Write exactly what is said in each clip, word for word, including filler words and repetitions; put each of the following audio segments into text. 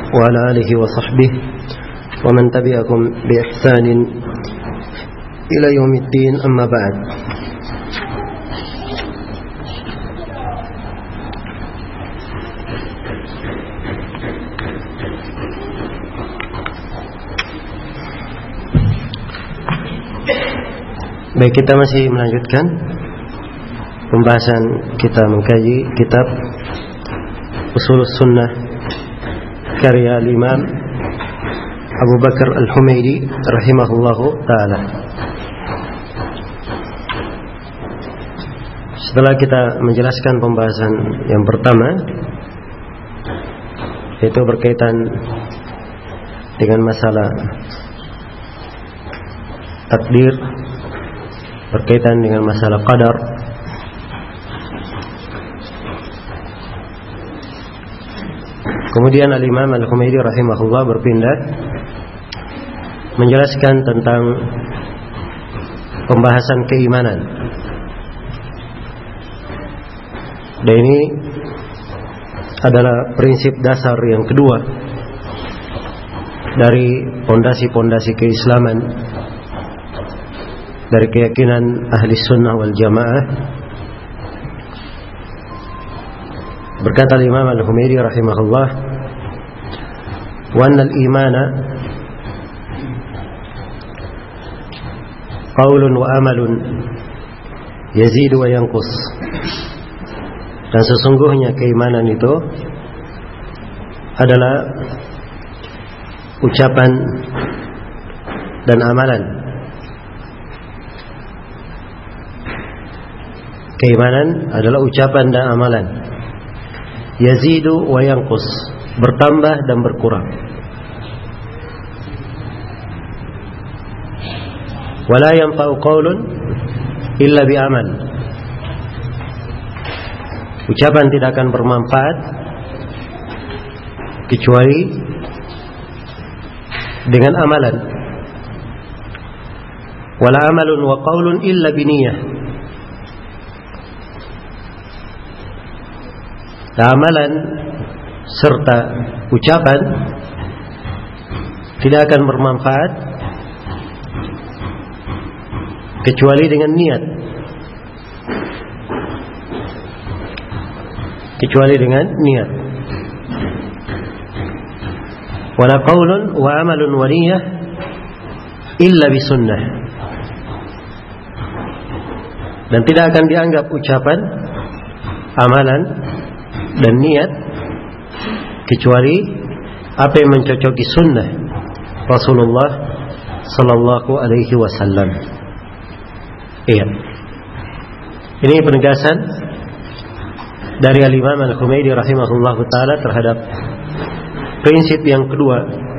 وعلى آله وصحبه ومن تبعهم بإحسان إلى يوم الدين. أما بعد. Baik, kita masih melanjutkan pembahasan kita mengkaji kitab Ushulus Sunnah karya Imam Abu Bakar Al-Humaidi rahimahullahu ta'ala. Setelah kita menjelaskan pembahasan yang pertama, yaitu berkaitan dengan masalah takdir, berkaitan dengan masalah qadar, kemudian Al-Imam Al-Humaidi rahimahullah berpindah menjelaskan tentang pembahasan keimanan. Dan ini adalah prinsip dasar yang kedua dari pondasi-pondasi keislaman, dari keyakinan ahli sunnah wal jamaah. Berkata Imam Al-Humaidi rahimahullah, wa annal imana qaulun wa amalun yazidu wa yanqus. Dan sesungguhnya keimanan itu adalah ucapan dan amalan. Keimanan adalah ucapan dan amalan. Yazidu wa yanqus, bertambah dan berkurang. Wala yanfa'u qaulun illa bi amal. Ucapan tidak akan bermanfaat kecuali dengan amalan. Wala amalun wa qaulun illa bi niyyah. Amalan serta ucapan tidak akan bermanfaat kecuali dengan niat, kecuali dengan niat. Wala qaulun wa amalun wa niyyah illa bi sunnah. Dan tidak akan dianggap ucapan, amalan dan niat kecuali apa yang mencocoki sunnah Rasulullah sallallahu alaihi wasallam. Iya. Ini penegasan dari Al-Imam Al-Humaidi rahimahullahu taala terhadap prinsip yang kedua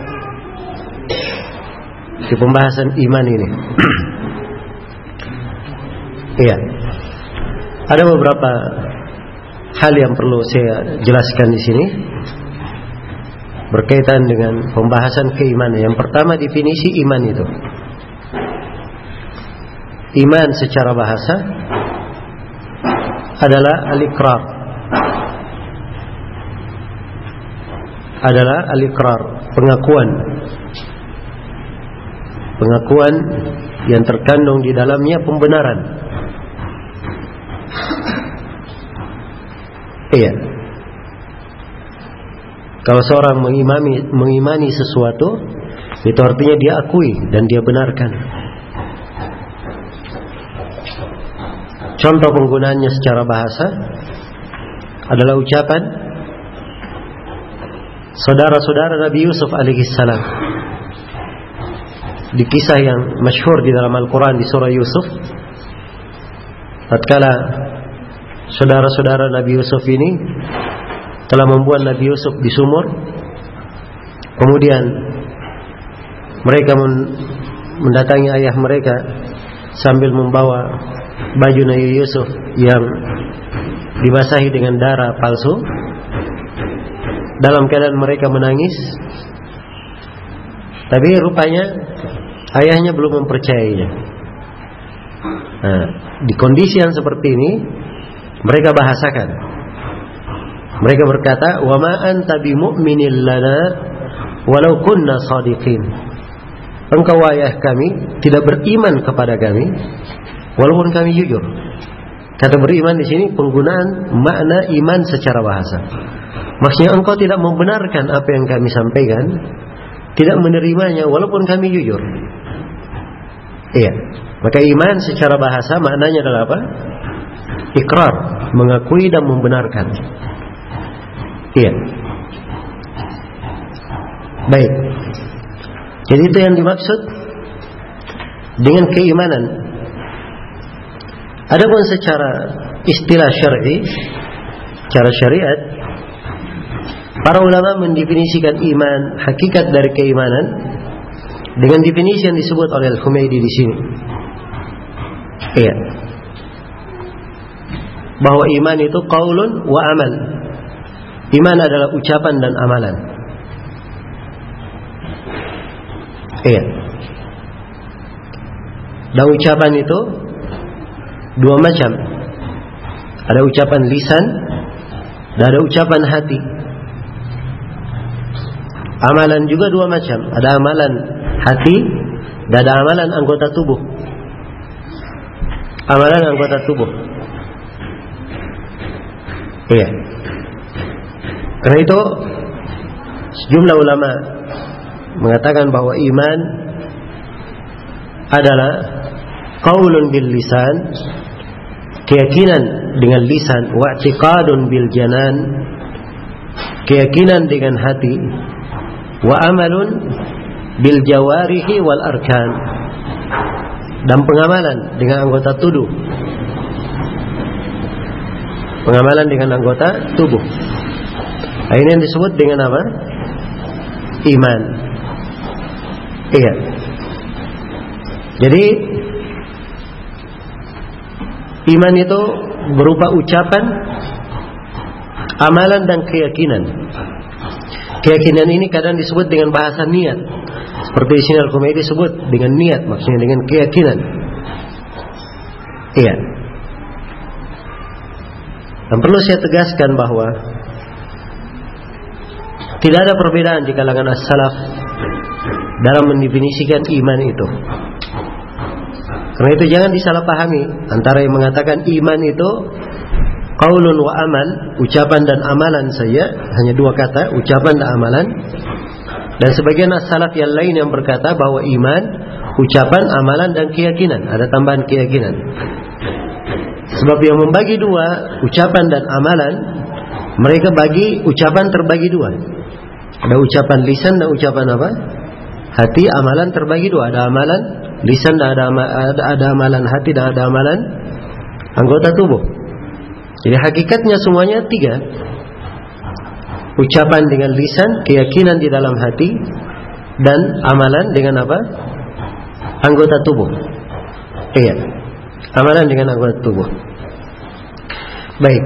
di pembahasan iman ini. Iya. Ada beberapa hal yang perlu saya jelaskan di sini berkaitan dengan pembahasan keimanan. Yang pertama, definisi iman itu. Iman secara bahasa adalah al-iqrar. Adalah al-iqrar, pengakuan. Pengakuan yang terkandung di dalamnya pembenaran. Iya. Kalau seorang mengimani, mengimani sesuatu, itu artinya dia akui dan dia benarkan. Contoh penggunaannya secara bahasa adalah ucapan saudara-saudara Nabi Yusuf alaihi salam. Di kisah yang masyhur di dalam Al-Quran di surah Yusuf, tatkala saudara-saudara Nabi Yusuf ini telah membuat Nabi Yusuf di sumur, kemudian mereka mendatangi ayah mereka sambil membawa baju Nabi Yusuf yang dibasahi dengan darah palsu, dalam keadaan mereka menangis. Tapi rupanya ayahnya belum mempercayainya. Nah, di kondisi yang seperti ini mereka bahasakan. Mereka berkata, "Wa ma anta bimu'minin lana walau kunna shadiqin. Engkau ayah kami tidak beriman kepada kami walaupun kami jujur. Kata beriman di sini penggunaan makna iman secara bahasa. Maksudnya engkau tidak membenarkan apa yang kami sampaikan, tidak menerimanya walaupun kami jujur. Iya. Maka iman secara bahasa maknanya adalah apa? Ikrar, mengakui dan membenarkan. Iya. Baik. Jadi itu yang dimaksud dengan keimanan. Adapun secara istilah syar'i, cara syariat, para ulama mendefinisikan iman, hakikat dari keimanan dengan definisi yang disebut oleh Al-Humaydi di sini. Iya. Bahwa iman itu qaulun wa amal. Iman adalah ucapan dan amalan. Iya. Dan ucapan itu dua macam. Ada ucapan lisan dan ada ucapan hati. Amalan juga dua macam. Ada amalan hati dan ada amalan anggota tubuh. Amalan anggota tubuh. Iya. Karena itu sejumlah ulama mengatakan bahwa iman adalah qaulun bil lisan, keyakinan dengan lisan, wa i'tiqadun bil janan, keyakinan dengan hati, wa amalun bil jawarihi wal arkan, dan pengamalan dengan anggota tubuh. Pengamalan dengan anggota tubuh. Nah, ini yang disebut dengan apa? Iman. Iya. Jadi iman itu berupa ucapan, amalan dan keyakinan. Keyakinan ini kadang disebut dengan bahasa niat. Seperti di sini Al-Humaydi disebut dengan niat, maksudnya dengan keyakinan. Iya. Dan perlu saya tegaskan bahwa tidak ada perbedaan di kalangan as-salaf dalam mendefinisikan iman itu. Karena itu jangan disalahpahami antara yang mengatakan iman itu qaulun wa amal, ucapan dan amalan saja, hanya dua kata, ucapan dan amalan. Dan sebagian as-salaf yang lain yang berkata bahwa iman ucapan, amalan dan keyakinan, ada tambahan keyakinan. Sebab yang membagi dua, ucapan dan amalan, mereka bagi ucapan terbagi dua. Ada ucapan lisan dan ucapan apa? Hati. Amalan terbagi dua. Ada amalan lisan dan ada, ada, ada amalan hati dan ada amalan anggota tubuh. Jadi hakikatnya semuanya tiga. Ucapan dengan lisan, keyakinan di dalam hati, dan amalan dengan apa? Anggota tubuh. Iya. Amalan dengan anggota tubuh. Baik.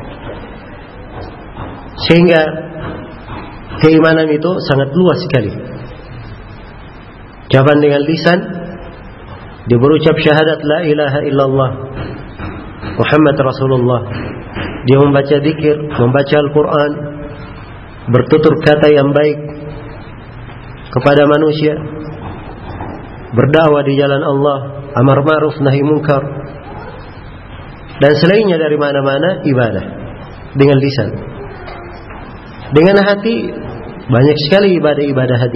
Sehingga keimanan itu sangat luas sekali. Ucapan dengan lisan, dia berucap syahadat la ilaha illallah Muhammad Rasulullah. Dia membaca zikir, membaca Al-Quran, bertutur kata yang baik kepada manusia, berdakwah di jalan Allah, amar ma'ruf nahi munkar, dan selainnya dari mana-mana ibadah dengan lisan. Dengan hati banyak sekali ibadah-ibadah hati.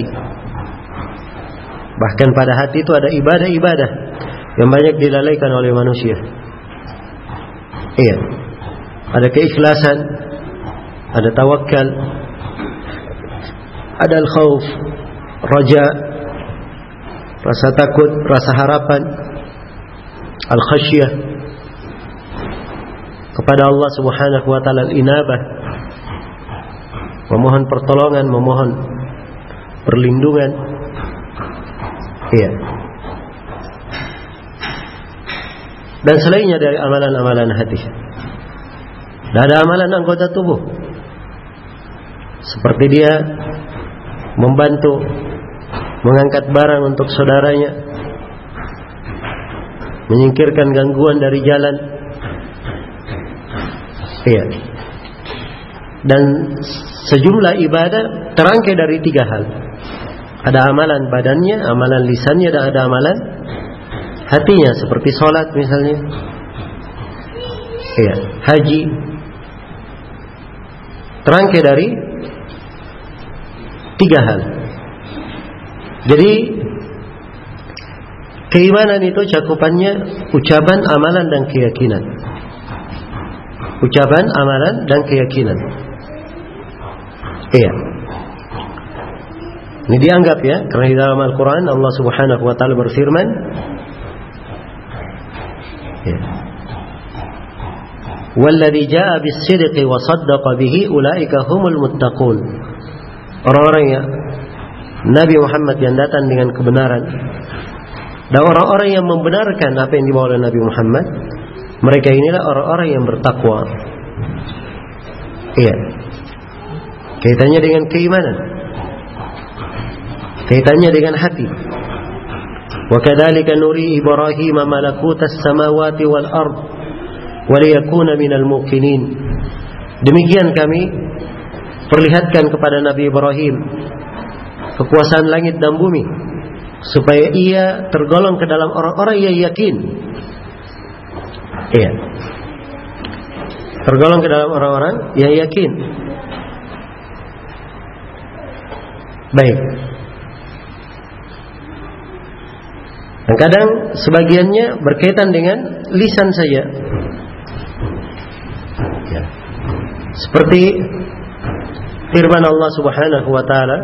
Bahkan pada hati itu ada ibadah-ibadah yang banyak dilalaikan oleh manusia. Iya. Ada keikhlasan, ada tawakal, ada al-khauf, raja, rasa takut, rasa harapan, al-khasyah kepada Allah Subhanahu wa taala, al-inabah, memohon pertolongan, memohon perlindungan. Iya. Dan selainnya dari amalan-amalan hati. Dan ada amalan anggota tubuh, seperti dia membantu mengangkat barang untuk saudaranya, menyingkirkan gangguan dari jalan. Iya. Dan sejumlah ibadah terangkai dari tiga hal. Ada amalan badannya, amalan lisannya, dan ada amalan hatinya, seperti sholat misalnya, ya, haji. Terangkai dari tiga hal. Jadi keimanan itu cakupannya ucapan, amalan, dan keyakinan. Ucapan, amalan, dan keyakinan. Iya. Ini dianggap ya, karena di dalam Al-Quran Allah Subhanahu wa Ta'ala berfirman, ya, "Walladzi jaa'a bis-sidqi wa saddaqa bihi ulaika humul muttaqun." Orang-orang yang Nabi Muhammad yang datang dengan kebenaran dan orang-orang yang membenarkan apa yang dibawa oleh Nabi Muhammad, mereka inilah orang-orang yang bertakwa. Iya. Kaitannya dengan keimanan, kaitannya dengan hati. Wa kadzalika nuri Ibrahim malakutas samawati wal ard wa liyakuna minal muqinin. Demikian kami perlihatkan kepada Nabi Ibrahim kekuasaan langit dan bumi, supaya ia tergolong ke dalam orang-orang yang yakin. Iya. Tergolong ke dalam orang-orang yang yakin. Baik. Dan kadang sebagiannya berkaitan dengan lisan saja. Ya. Seperti firman Allah Subhanahu wa Ta'ala,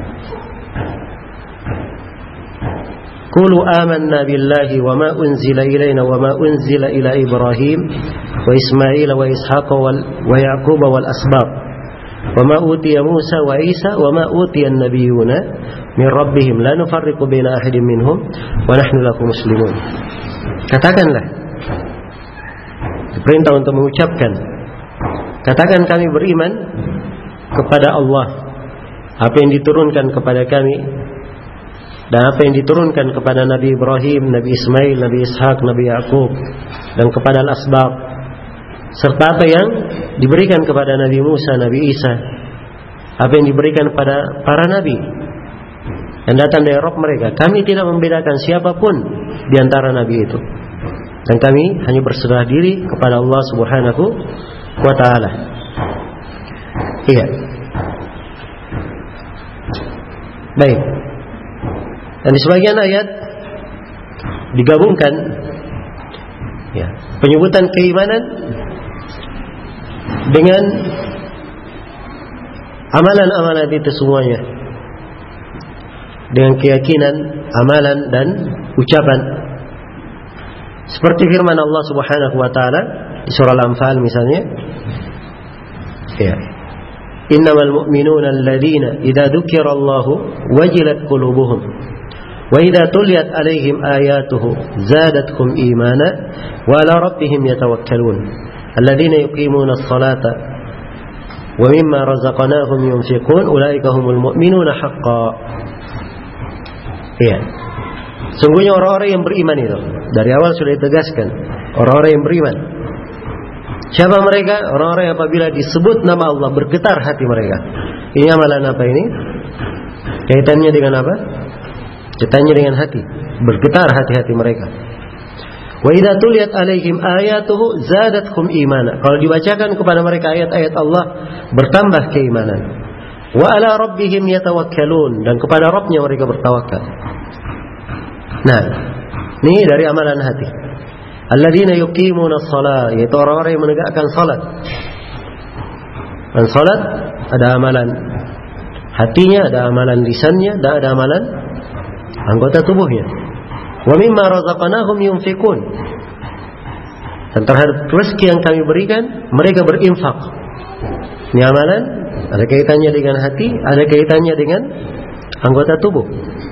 "Qulu amanna billahi wa ma unzila ilaina wa ma unzila ila Ibrahim wa Ismail wa Ishaq wa Yaqub wal asbab wa ma utiya Musa wa Isa wa ma utiya an-nabiyyuna min rabbihim la nufarriqu baina ahadin minhum wa nahnu lahu muslimun." Katakanlah, diperintah untuk mengucapkan, katakan kami beriman kepada Allah, apa yang diturunkan kepada kami dan apa yang diturunkan kepada Nabi Ibrahim, Nabi Ismail, Nabi Ishaq, Nabi Yaqub, dan kepada Al-Asbab, serta apa yang diberikan kepada Nabi Musa, Nabi Isa, apa yang diberikan kepada para Nabi yang datang dari Rabb mereka. Kami tidak membedakan siapapun di antara Nabi itu, dan kami hanya berserah diri kepada Allah Subhanahu wa Ta'ala. Iya. Baik. Dan di sebagian ayat digabungkan, ya, penyebutan keimanan dengan amalan-amalan itu semuanya, dengan keyakinan, amalan, dan ucapan. Seperti firman Allah Subhanahu wa Ta'ala di surah Al-Anfal misalnya, ya, "Innamal mu'minuna alladzina idza dzukirallahu wajilat qulubuhum wa idza tuliyat 'alaihim ayatuhu zadatkum imana wa 'ala rabbihim yatawakkalun alladzina yuqimuna as-salata wa mimma razaqnahum yunfiqun ulaika humul mu'minuna haqqan." Iya. Sungguhnya orang-orang yang beriman itu dari awal sudah ditegaskan, orang-orang yang beriman. Siapa mereka? Orang-orang yang apabila disebut nama Allah bergetar hati mereka. Ini amalan apa ini? Kaitannya dengan apa? Kaitannya dengan hati. Bergetar hati-hati mereka. Wa idza tuliyat alaihim ayatuhu zadatkum imana. Kalau dibacakan kepada mereka ayat-ayat Allah, bertambah keimanan. Wa ala rabbihim yatawakkalun, dan kepada Rabbnya mereka bertawakal. Nah, ini dari amalan hati. Alladzina yuqimuna as-shalah, yaitu orang-orang yang menegakkan salat. Dan salat ada amalan hatinya, ada amalan lisannya, dan ada amalan anggota tubuhnya. Wa mimma razaqnahum yunfiqun, dan terhadap rezeki yang kami berikan mereka berinfak. Ini amalan ada kaitannya dengan hati, ada kaitannya dengan anggota tubuh.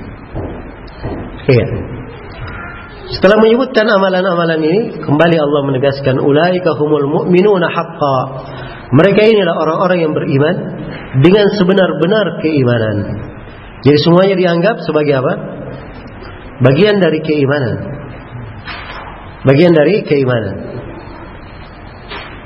Iya. Setelah menyebutkan amalan-amalan ini, kembali Allah menegaskan, ulaika humul mu'minuna haqqan. Mereka inilah orang-orang yang beriman dengan sebenar-benar keimanan. Jadi semuanya dianggap sebagai apa? Bagian dari keimanan. Bagian dari keimanan.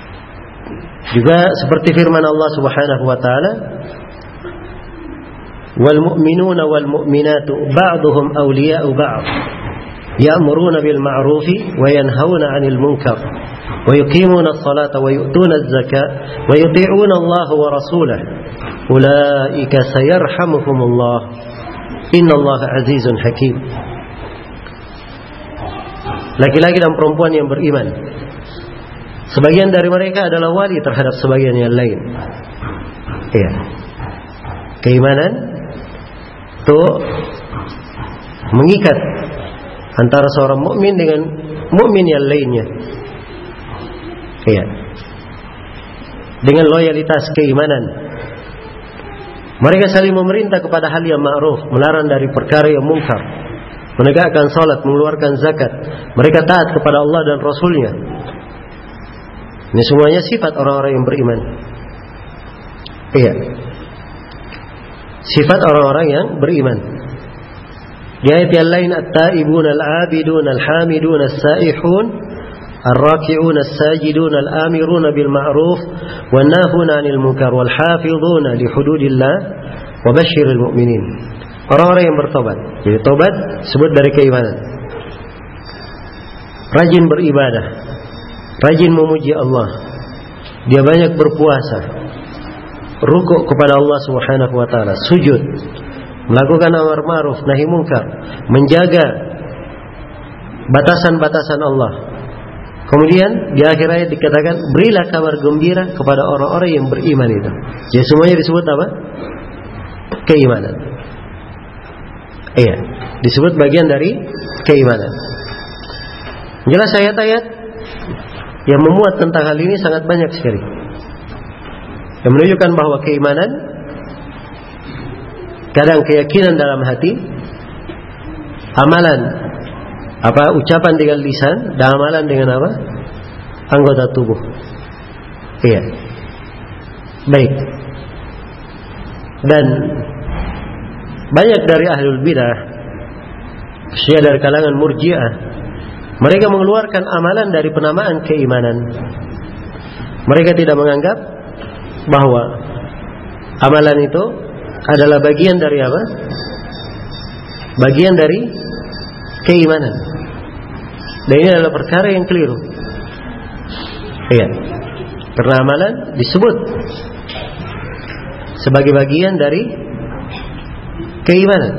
Juga seperti firman Allah Subhanahu wa Ta'ala, wal mu'minuna wal mu'minatu ba'duhum awliya'u ba'd ya'muruna bil ma'rufi wa yanhauna 'anil munkar wa yuqimuna as-salata wa yu'tuna az-zakata wa yuti'una Allah wa rasulahu ulaika sayarhamuhumullah innallaha 'azizun hakim. Laki-laki dan perempuan yang beriman, sebagian dari mereka adalah wali terhadap sebagian yang lain. Iya. Keimanan itu mengikat antara seorang mukmin dengan mukmin yang lainnya. Iya. Dengan loyalitas keimanan. Mereka saling memerintah kepada hal yang ma'ruf, melarang dari perkara yang mungkar, menegakkan salat, mengeluarkan zakat. Mereka taat kepada Allah dan Rasulnya. Ini semuanya sifat orang-orang yang beriman. Iya. Sifat orang-orang yang beriman. Di ayat yang lain, at-taibun al-abidun al-hamidun as-saihun ar-raki'un as-sajidun al-amirun bil ma'ruf wan nahuna 'anil munkar wal hafizuna li hududillah wa basyiril mu'minin. Orang-orang yang bertobat. Jadi tobat sebut dari keimanan. Rajin beribadah, rajin memuji Allah. Dia banyak berpuasa, rukuk kepada Allah Subhanahu wa taala, sujud, melakukan amar ma'ruf nahi munkar, menjaga batasan-batasan Allah. Kemudian di akhir ayat dikatakan, berilah kabar gembira kepada orang-orang yang beriman itu. Jadi semuanya disebut apa? Keimanan. Iya, disebut bagian dari keimanan. Jelas ayat-ayat yang memuat tentang hal ini sangat banyak sekali, yang menunjukkan bahwa keimanan kadang keyakinan dalam hati, amalan apa ucapan dengan lisan, dan amalan dengan apa? Anggota tubuh. Iya. Baik. Dan banyak dari ahlul bidah, khususnya dari kalangan murji'ah, mereka mengeluarkan amalan dari penamaan keimanan. Mereka tidak menganggap bahwa amalan itu adalah bagian dari apa? Bagian dari keimanan. Dan ini adalah perkara yang keliru. Iya. Karena amalan disebut sebagai bagian dari keimanan.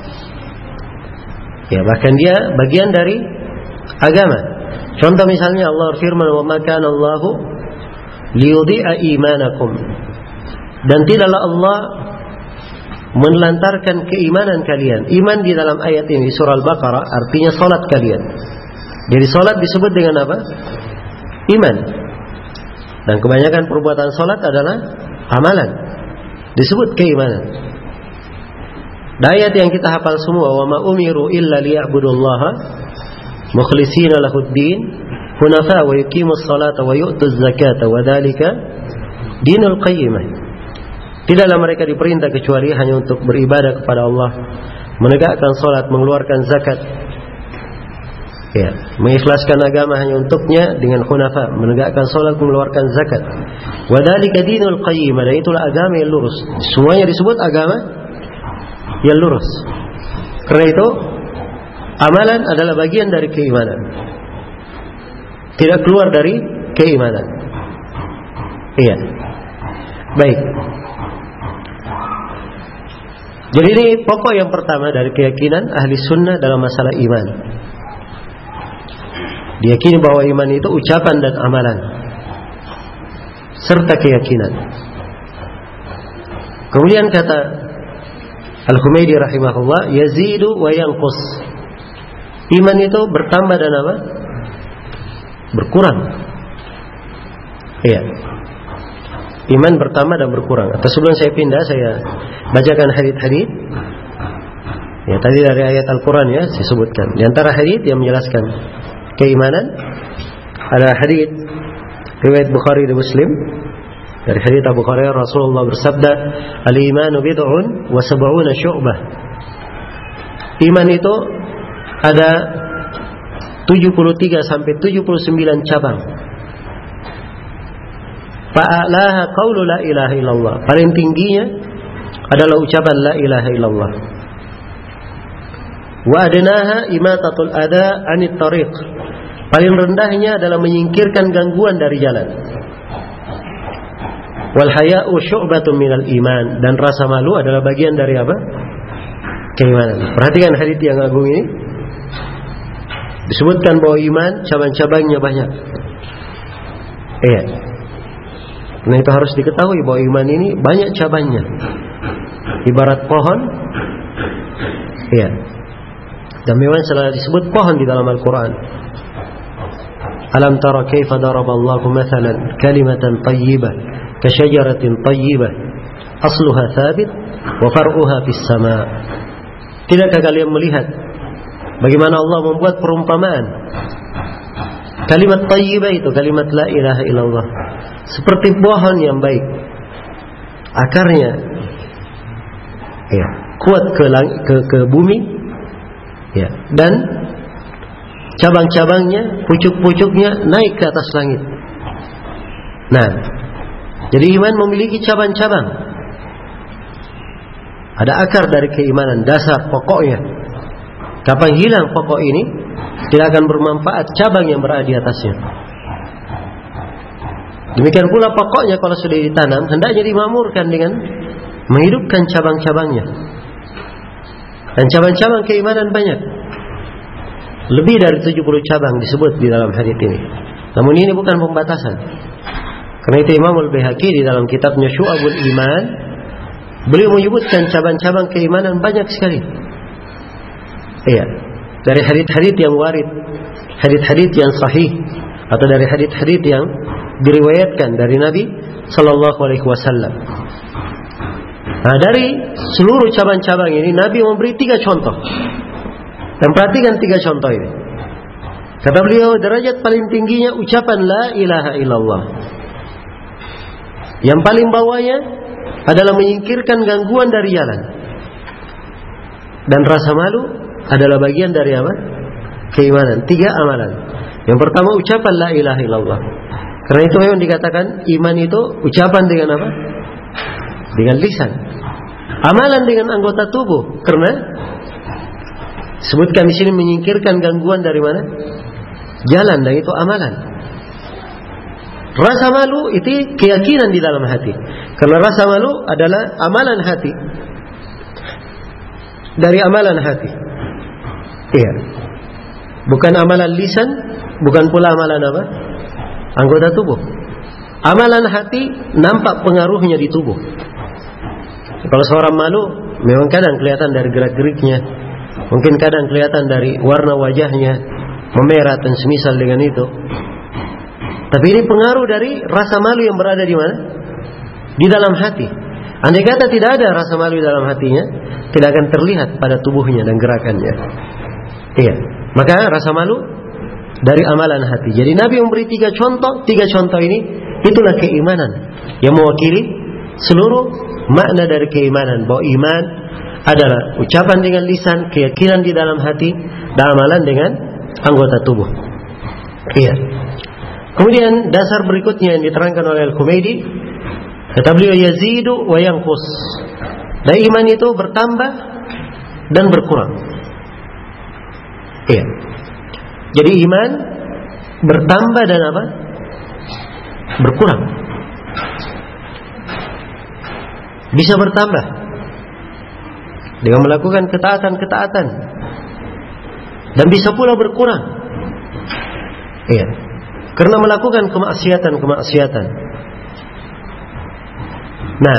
Ya, bahkan dia bagian dari agama. Contoh misalnya Allah firman, "Wa ma kana Allahu liyudhi'a imanakum." Dan tidaklah Allah menelantarkan keimanan kalian. Iman di dalam ayat ini surah Al-Baqarah artinya salat kalian. Jadi salat disebut dengan apa? Iman. Dan kebanyakan perbuatan salat adalah amalan, disebut keimanan. Dan ayat yang kita hafal semua, wa ma umiru illa liya'budullaha mukhlishina lahuddin hunafa wa yuqimus salata wa yu'tuz zakata wa dzalika dinul qayyimah. Tidaklah mereka diperintah kecuali hanya untuk beribadah kepada Allah, menegakkan salat, mengeluarkan zakat, ya, mengikhlaskan agama hanya untuknya dengan hunafa, menegakkan salat, mengeluarkan zakat. Wa dzalika dinul qayyimah, dan itulah agama yang lurus. Semuanya disebut agama yang lurus. Karena itu amalan adalah bagian dari keimanan, tidak keluar dari keimanan. Iya. Baik. Jadi ini pokok yang pertama dari keyakinan ahli sunnah dalam masalah iman. Diyakini bahwa iman itu ucapan dan amalan serta keyakinan. Kemudian kata Al-Humaydi rahimahullah, yazidu wa yanqus. Iman itu bertambah dan apa? Berkurang. Iya. Iman bertambah dan berkurang. Atau sebelum saya pindah, saya bacakan hadits-hadits. Ya, tadi dari ayat Al-Quran ya, saya sebutkan. Di antara hadits yang menjelaskan keimanan ada hadits riwayat Bukhari dan Muslim. Dari hadits Abu Hurairah, Rasulullah bersabda, "Al-imanu bid'un wa sab'una syu'bah." Iman itu ada tujuh puluh tiga sampai tujuh puluh sembilan cabang. Fa'alaha qaulu la ilaha illallah. Paling tingginya adalah ucapan la ilaha illallah. Wa adnaha imatatul ada 'anit tariq. Paling rendahnya adalah menyingkirkan gangguan dari jalan. Wal haya'u syu'batun minal iman, dan rasa malu adalah bagian dari apa? Keimanan. Perhatikan hadits yang agung ini. Disebutkan bahwa iman cabang-cabangnya banyak. Iya. Nah, itu harus diketahui bahwa iman ini banyak cabangnya. Ibarat pohon. Iya. Dan memang selalu disebut pohon di dalam Al-Quran. Alam tara kaifa daraballahu mathalan kalimatan tayyibah kasyajaratin tayyibah asluha thabit wa far'uha fis sama'. Tidakkah kalian melihat bagaimana Allah membuat perumpamaan kalimat tayyibah itu, kalimat la ilaha illallah, seperti pohon yang baik, akarnya ya, kuat ke, ke, ke bumi ya, dan cabang-cabangnya, pucuk-pucuknya naik ke atas langit. Nah, jadi iman memiliki cabang-cabang. Ada akar dari keimanan, dasar pokoknya. Kapan hilang pokok ini, tidak akan bermanfaat cabang yang berada di atasnya. Demikian pula pokoknya kalau sudah ditanam, hendaknya dimakmurkan dengan menghidupkan cabang-cabangnya. Dan cabang-cabang keimanan banyak. Lebih dari tujuh puluh cabang disebut di dalam hadits ini. Namun ini bukan pembatasan. Karena itu Imam Al-Baihaqi di dalam kitabnya Syu'abul Iman, beliau menyebutkan cabang-cabang keimanan banyak sekali. Iya, dari hadits-hadits yang warid, hadits-hadits yang sahih, atau dari hadits-hadits yang diriwayatkan dari Nabi Sallallahu Alaihi Wasallam. Nah, dari seluruh cabang-cabang ini Nabi memberi tiga contoh. Dan perhatikan tiga contoh ini. Kata beliau, derajat paling tingginya ucapan la ilaha illallah. Yang paling bawahnya adalah menyingkirkan gangguan dari jalan. Dan rasa malu adalah bagian dari apa? Keimanan. Tiga amalan. Yang pertama ucapan la ilaha illallah. Karena itu memang dikatakan iman itu ucapan dengan apa? Dengan lisan. Amalan dengan anggota tubuh. Karena sebutkan di sini menyingkirkan gangguan dari mana? Jalan, dan itu amalan. Rasa malu itu keyakinan di dalam hati. Karena rasa malu adalah amalan hati. Dari amalan hati. Iya. Bukan amalan lisan, bukan pula amalan apa? Anggota tubuh. Amalan hati nampak pengaruhnya di tubuh. Kalau seorang malu, memang kadang kelihatan dari gerak-geriknya. Mungkin kadang kelihatan dari warna wajahnya memerah dan semisal dengan itu. Tapi ini pengaruh dari rasa malu yang berada di mana? Di dalam hati. Andai kata tidak ada rasa malu di dalam hatinya, tidak akan terlihat pada tubuhnya dan gerakannya. Iya. Maka rasa malu dari amalan hati. Jadi Nabi memberi tiga contoh. Tiga contoh ini itulah keimanan yang mewakili seluruh makna dari keimanan. Bahwa iman adalah ucapan dengan lisan, keyakinan di dalam hati, dan amalan dengan anggota tubuh. Iya. Kemudian dasar berikutnya yang diterangkan oleh Al-Humaydi, kata beliau, yazidu wa yanqus. Dan iman itu bertambah dan berkurang. Iya. Jadi iman bertambah dan apa? Berkurang. Bisa bertambah dengan melakukan ketaatan-ketaatan, dan bisa pula berkurang. Iya. Karena melakukan kemaksiatan-kemaksiatan. Nah,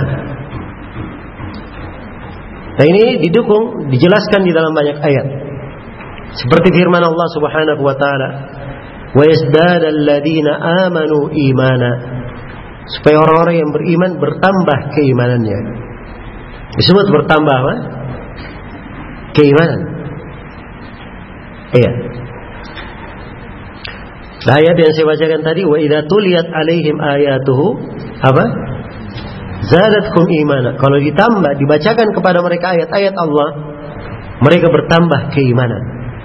nah ini didukung, dijelaskan di dalam banyak ayat. Seperti firman Allah Subhanahu wa taala, "Wa yazdadal ladzina amanu imana." Supaya orang-orang yang beriman bertambah keimanannya. Disebut bertambah apa? Keimanan. Iya. Ayat yang saya bacakan tadi, wa idza tuliyat alaihim ayatuhu apa? Zadatkum imana. Kalau ditambah, dibacakan kepada mereka ayat-ayat Allah, mereka bertambah keimanan.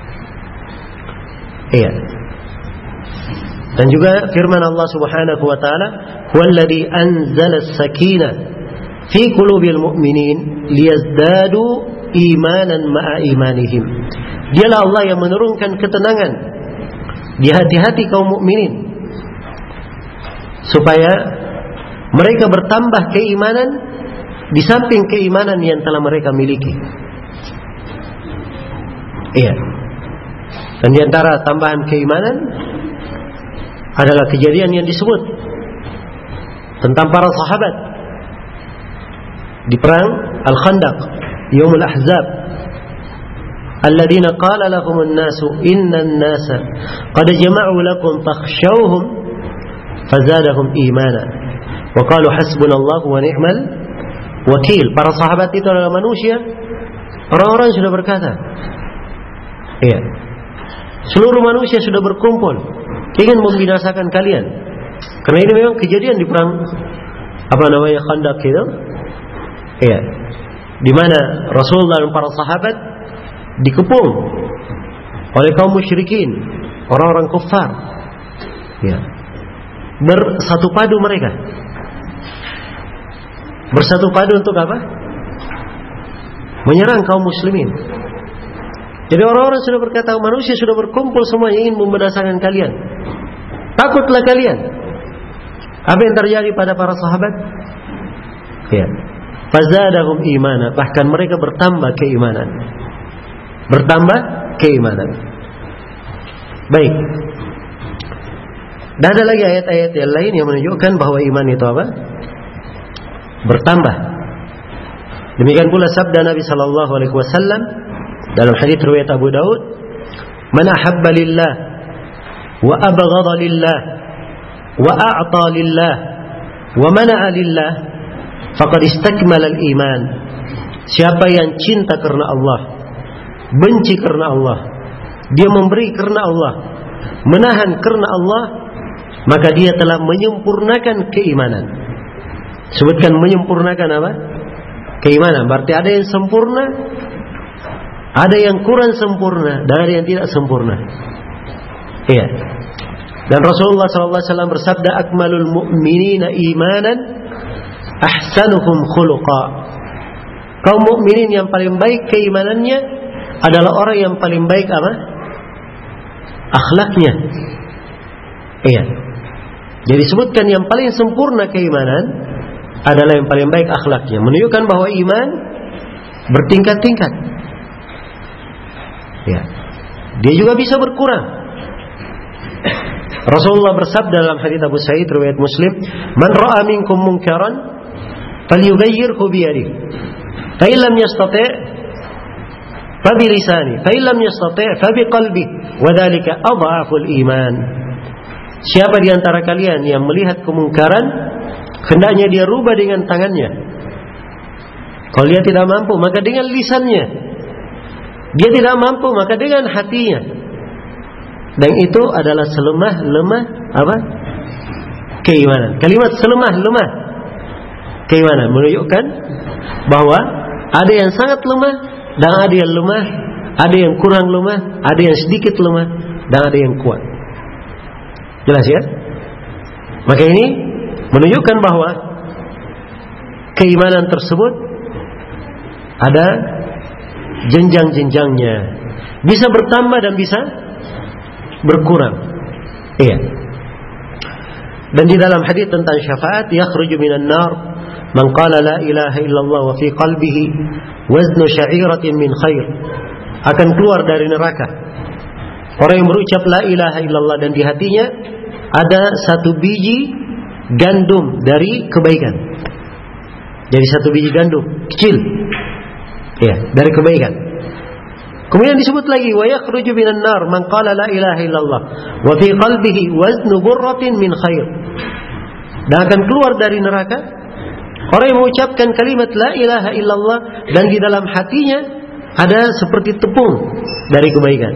Iya. Dan juga firman Allah Subhanahu wa taala, "Walladzi anzala as-sakinah fi qulubil mu'minin liyazdadu imanan ma'a imanihim. Dialah Allah yang menurunkan ketenangan di hati-hati kaum mukminin supaya mereka bertambah keimanan di samping keimanan yang telah mereka miliki. Iya. Dan di antara tambahan keimanan adalah kejadian yang disebut tentang para sahabat di perang Al-Khandaq, Yaumul Ahzab, alladzina qala lahumun nasu innan nasa qad jama'u lakum fakhshawhum fazadahum imana wa qalu hasbunallahu wa ni'mal wakil. Para sahabat itu adalah manusia, orang-orang sudah berkata, iya, seluruh manusia sudah berkumpul ingin membinasakan kalian. Karena ini memang kejadian di perang apa namanya Khandaq itu. Iya. Di mana Rasulullah dan para sahabat dikepung oleh kaum musyrikin, orang-orang kufar. Ya. Bersatu padu mereka. Bersatu padu untuk apa? Menyerang kaum muslimin. Jadi orang-orang sudah berkata, manusia sudah berkumpul semua ingin membinasakan kalian. Takutlah kalian. Apa yang terjadi pada para sahabat? Ya. Fazadahum imana, bahkan mereka bertambah keimanan. Bertambah keimanan. Baik. Dan ada lagi ayat-ayat yang lain yang menunjukkan bahwa iman itu apa? Bertambah. Demikian pula sabda Nabi sallallahu alaihi wasallam dalam hadis riwayat Abu Daud, "Man ahabba lillah wa abghadha lillah wa a'ta lillah wa mana'a lillah faqad istakmala al-iman." Siapa yang cinta karena Allah, benci karena Allah, dia memberi karena Allah, menahan karena Allah, maka dia telah menyempurnakan keimanan. Sebutkan menyempurnakan apa? Keimanan. Berarti ada yang sempurna, ada yang kurang sempurna, dan ada yang tidak sempurna. Iya. Dan Rasulullah sallallahu alaihi wasallam bersabda, "Akmalul mu'minina imanan ahsanuhum khuluqa." Kaum mukminin yang paling baik keimanannya adalah orang yang paling baik apa? Akhlaknya. Iya. Jadi sebutkan yang paling sempurna keimanan adalah yang paling baik akhlaknya, menunjukkan bahwa iman bertingkat-tingkat. Ya. Dia juga bisa berkurang. Rasulullah bersabda dalam hadis Abu Sa'id riwayat Muslim, "Man ra'a minkum munkaran falyughayyirhu bi yadihi, fa in lam yastati' fa bi lisanihi, fa in lam yastati' fa bi qalbihi, wa dzalika adhaful iman." Siapa di antara kalian yang melihat kemungkaran, hendaknya dia rubah dengan tangannya. Kalau dia tidak mampu, maka dengan lisannya. Dia tidak mampu, maka dengan hatinya. Dan itu adalah selemah-lemah apa? Keimanan. Kalimat selemah-lemah keimanan menunjukkan bahwa ada yang sangat lemah dan ada yang lemah, ada yang kurang lemah, ada yang sedikit lemah dan ada yang kuat. Jelas ya? Maka ini menunjukkan bahwa keimanan tersebut ada jenjang-jenjangnya, bisa bertambah dan bisa berkurang. Iya. Dan di dalam hadis tentang syafaat, yakhruju minan nar man qala la ilaha illallah wa fi qalbihi waznu sya'iratin min khair. Akan keluar dari neraka orang yang berucap la ilaha illallah dan di hatinya ada satu biji gandum dari kebaikan. Jadi satu biji gandum kecil, ya, dari kebaikan. Kemudian disebut lagi, wa yakhruju minan nar man qala la ilaha illallah wa fi qalbihi waznu burratin min khair. Dan akan keluar dari neraka orang yang mengucapkan kalimat la ilaha illallah dan di dalam hatinya ada seperti tepung dari kebaikan.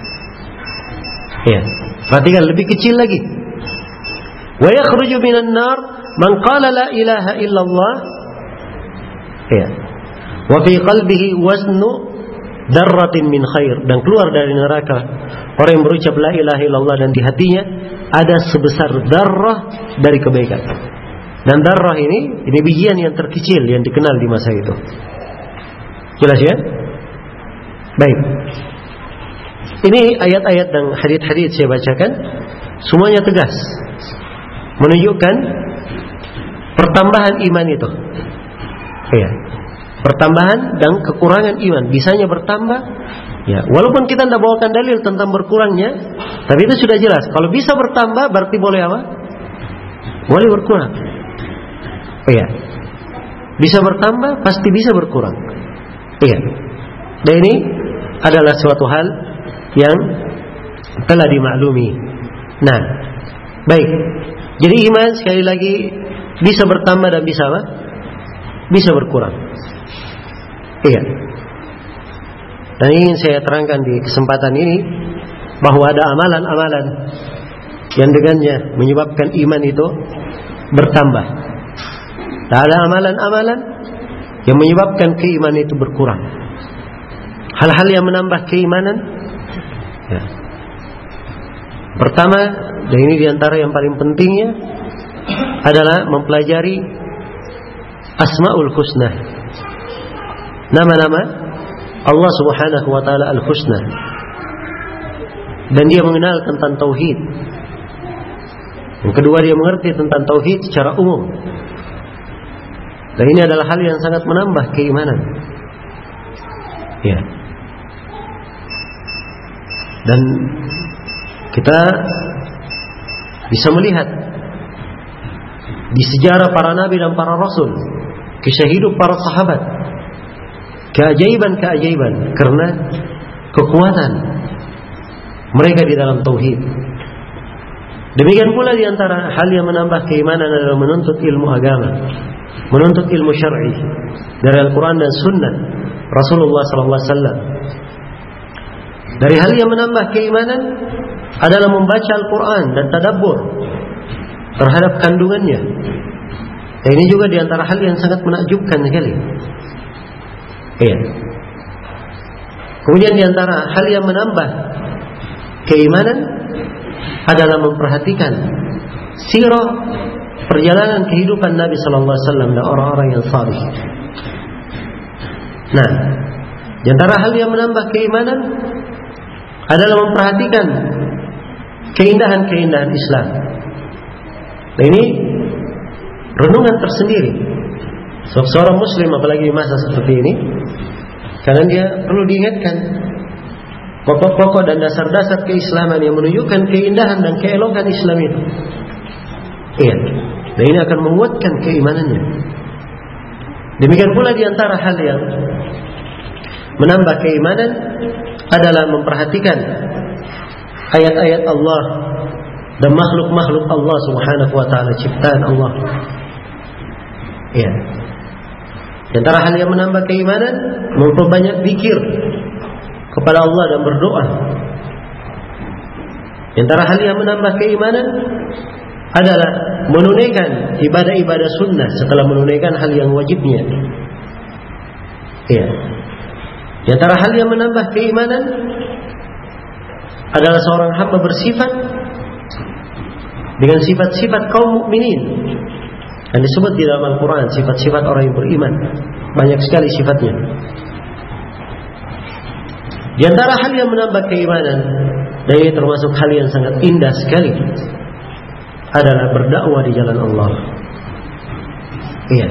Ya, perhatikan lebih kecil lagi. Wa yakhruju minan nar man qala la ilaha illallah, ya, wa fi qalbihi waznu darratin min khair. Dan keluar dari neraka orang yang berucap la ilaha illallah dan di hatinya ada sebesar darrah dari kebaikan. Dan darrah ini, ini bijian yang terkecil yang dikenal di masa itu. Jelas ya? Baik. Ini ayat-ayat dan hadits-hadits saya bacakan, semuanya tegas menunjukkan pertambahan iman itu. Ya. Pertambahan dan kekurangan iman bisanya bertambah. Ya, walaupun kita tidak bawakan dalil tentang berkurangnya, tapi itu sudah jelas. Kalau bisa bertambah berarti boleh apa? Boleh berkurang. Iya. Bisa bertambah, pasti bisa berkurang. Iya. Dan ini adalah suatu hal yang telah dimaklumi. Nah, baik. Jadi iman sekali lagi bisa bertambah dan bisa apa? Bisa berkurang. Iya. Dan ingin saya terangkan di kesempatan ini bahwa ada amalan-amalan yang dengannya menyebabkan iman itu bertambah. Dan ada amalan-amalan yang menyebabkan keimanan itu berkurang. Hal-hal yang menambah keimanan, ya. Pertama, dan ini diantara yang paling pentingnya adalah mempelajari Asmaul Husna, nama-nama Allah Subhanahu wa taala Al-Husna. Dan dia mengenal tentang tauhid. Yang kedua, dia mengerti tentang tauhid secara umum. Dan ini adalah hal yang sangat menambah keimanan. Ya. Dan kita bisa melihat di sejarah para nabi dan para rasul, kisah hidup para sahabat, keajaiban-keajaiban karena kekuatan mereka di dalam tauhid. Demikian pula di antara hal yang menambah keimanan adalah menuntut ilmu agama, menuntut ilmu syar'i dari Al-Quran dan Sunnah Rasulullah sallallahu alaihi wasallam. Dari hal yang menambah keimanan adalah membaca Al-Quran dan tadabbur terhadap kandungannya. Dan ini juga di antara hal yang sangat menakjubkan sekali. Iya. Kemudian di antara hal yang menambah keimanan adalah memperhatikan sirah perjalanan kehidupan Nabi sallallahu alaihi wasallam dan orang-orang yang salih. Nah, di antara hal yang menambah keimanan adalah memperhatikan keindahan-keindahan Islam. Nah, ini renungan tersendiri. So, seorang muslim apalagi di masa seperti ini, karena dia perlu diingatkan pokok-pokok dan dasar-dasar keislaman yang menunjukkan keindahan dan keelokan Islam itu. Iya. Dan ini akan menguatkan keimanannya. Demikian pula di antara hal yang menambah keimanan adalah memperhatikan ayat-ayat Allah dan makhluk-makhluk Allah Subhanahu wa taala, ciptaan Allah. Iya. Di antara hal yang menambah keimanan memperbanyak zikir kepada Allah dan berdoa. Di antara hal yang menambah keimanan adalah menunaikan ibadah-ibadah sunnah setelah menunaikan hal yang wajibnya. Iya. Di antara hal yang menambah keimanan adalah seorang hamba bersifat dengan sifat-sifat kaum mukminin. Dan disebut di dalam Al-Quran sifat-sifat orang yang beriman. Banyak sekali sifatnya. Di antara hal yang menambah keimanan, dan ini termasuk hal yang sangat indah sekali, adalah berdakwah di jalan Allah. Iya.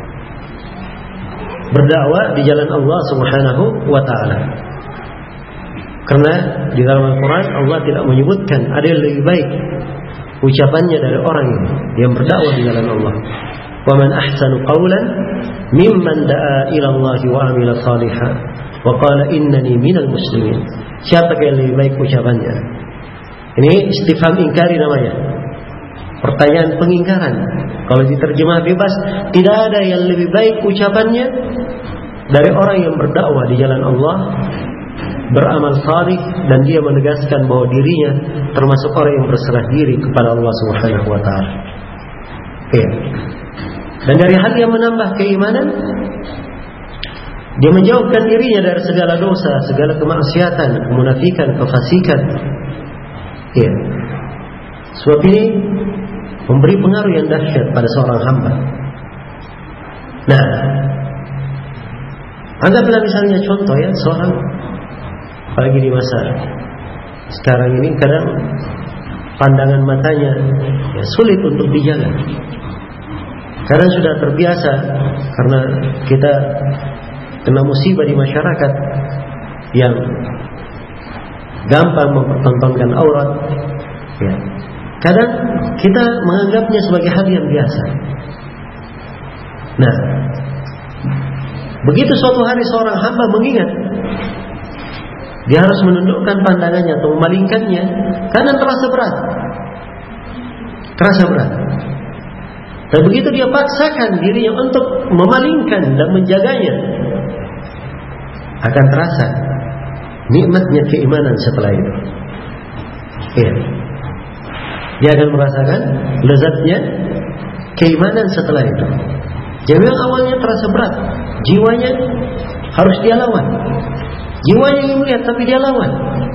Berdakwah di jalan Allah Subhanahu wa taala. Karena di dalam Al-Quran Allah tidak menyebutkan ada yang lebih baik ucapannya dari orang ini yang berdakwah di jalan Allah. Wa man ahsanu qawlan mimman da'a ila Allah wa amila salihan wa qala innani minal muslimin. Siapa yang lebih baik ucapannya? Ini istifham ingkari namanya. Pertanyaan pengingkaran. Kalau diterjemah bebas, tidak ada yang lebih baik ucapannya dari orang yang berdakwah di jalan Allah, beramal salih, dan dia menegaskan bahwa dirinya termasuk orang yang berserah diri kepada Allah Subhanahu wa taala. Ya. Dan dari hal yang menambah keimanan, dia menjauhkan dirinya dari segala dosa, segala kemaksiatan, kemunafikan, kefasikan. Ya. Sebab ini memberi pengaruh yang dahsyat pada seorang hamba. Nah, anggaplah misalnya contoh ya, seorang apalagi di masa sekarang ini kadang pandangan matanya ya, sulit untuk dijaga. Kadang sudah terbiasa karena kita kena musibah di masyarakat yang gampang mempertontonkan aurat. Ya. Kadang kita menganggapnya sebagai hal yang biasa. Nah, begitu suatu hari seorang hamba mengingat dia harus menundukkan pandangannya atau memalingkannya karena terasa berat. Terasa berat. Dan begitu dia paksakan dirinya untuk memalingkan dan menjaganya, akan terasa nikmatnya keimanan setelah itu. Iya. Dia akan merasakan lezatnya keimanan setelah itu. Jadi yang awalnya terasa berat, jiwanya harus dia lawan. Jiwanya ingin melihat tapi dia lawan.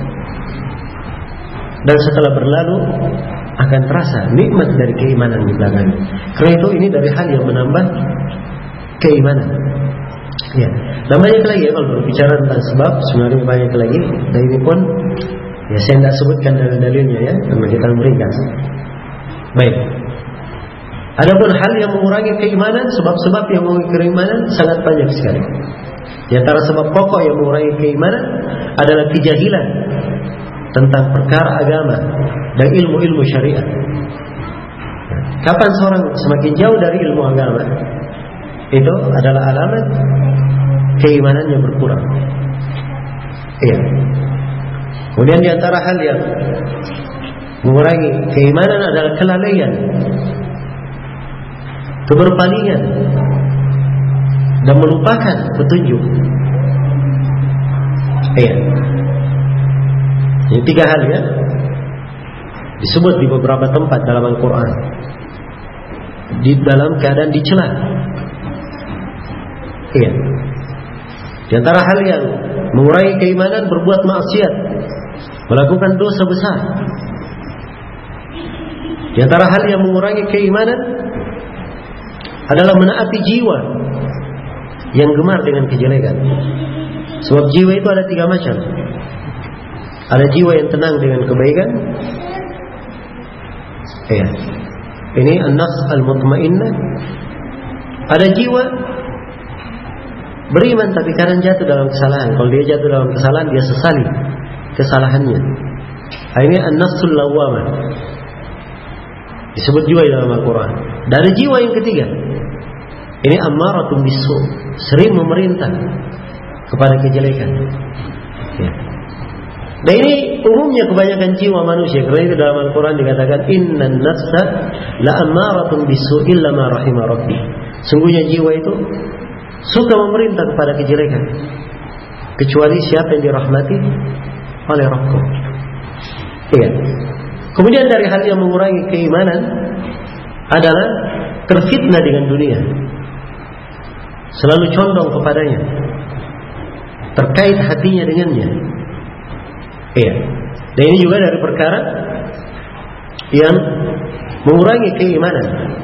Dan setelah berlalu akan terasa nikmat dari keimanan di belakangnya. Karena itu ini dari hal yang menambah keimanan. Ya. Dan banyak lagi ya kalau berbicara tentang sebab, sebenarnya banyak lagi. Dan ini pun ya saya tidak sebutkan dalil-dalilnya ya, karena kita memberikan. Baik. Adapun hal yang mengurangi keimanan, sebab-sebab yang mengurangi keimanan sangat banyak sekali. Di antara sebab pokok yang mengurangi keimanan adalah kejahilan tentang perkara agama dan ilmu-ilmu syariat. Kapan seorang semakin jauh dari ilmu agama, itu adalah alamat keimanannya berkurang. Iya. Kemudian di antara hal yang mengurangi keimanan adalah kelalaian, keberpalingan, dan melupakan petunjuk. Iya. Ini tiga hal ya, disebut di beberapa tempat dalam Al-Quran, di dalam keadaan dicela. Iya. Di antara hal yang mengurangi keimanan, berbuat maksiat, melakukan dosa besar. Di antara hal yang mengurangi keimanan adalah menaati jiwa yang gemar dengan kejelekan. Sebab jiwa itu ada tiga macam. Ada jiwa yang tenang dengan kebaikan. Ya. Ini an-nafs al-mutmainnah. Ada jiwa beriman tapi kadang jatuh dalam kesalahan. Kalau dia jatuh dalam kesalahan, dia sesali kesalahannya. Ini an-nafsul lawwamah. Disebut jiwa dalam Al-Quran. Dari jiwa yang ketiga, ini ammaratun bisu', sering memerintah kepada kejelekan. Ya. Dan ini umumnya kebanyakan jiwa manusia. Karena itu dalam Al-Quran dikatakan innan nafsa la ammaratun bisu' illa ma rahima rabbi. Sungguhnya jiwa itu suka memerintah kepada kejelekan, kecuali siapa yang dirahmati oleh Rabbku. Iya. Kemudian dari hal yang mengurangi keimanan adalah terfitnah dengan dunia, selalu condong kepadanya, terkait hatinya dengannya. Iya. Dan ini juga dari perkara yang mengurangi keimanan.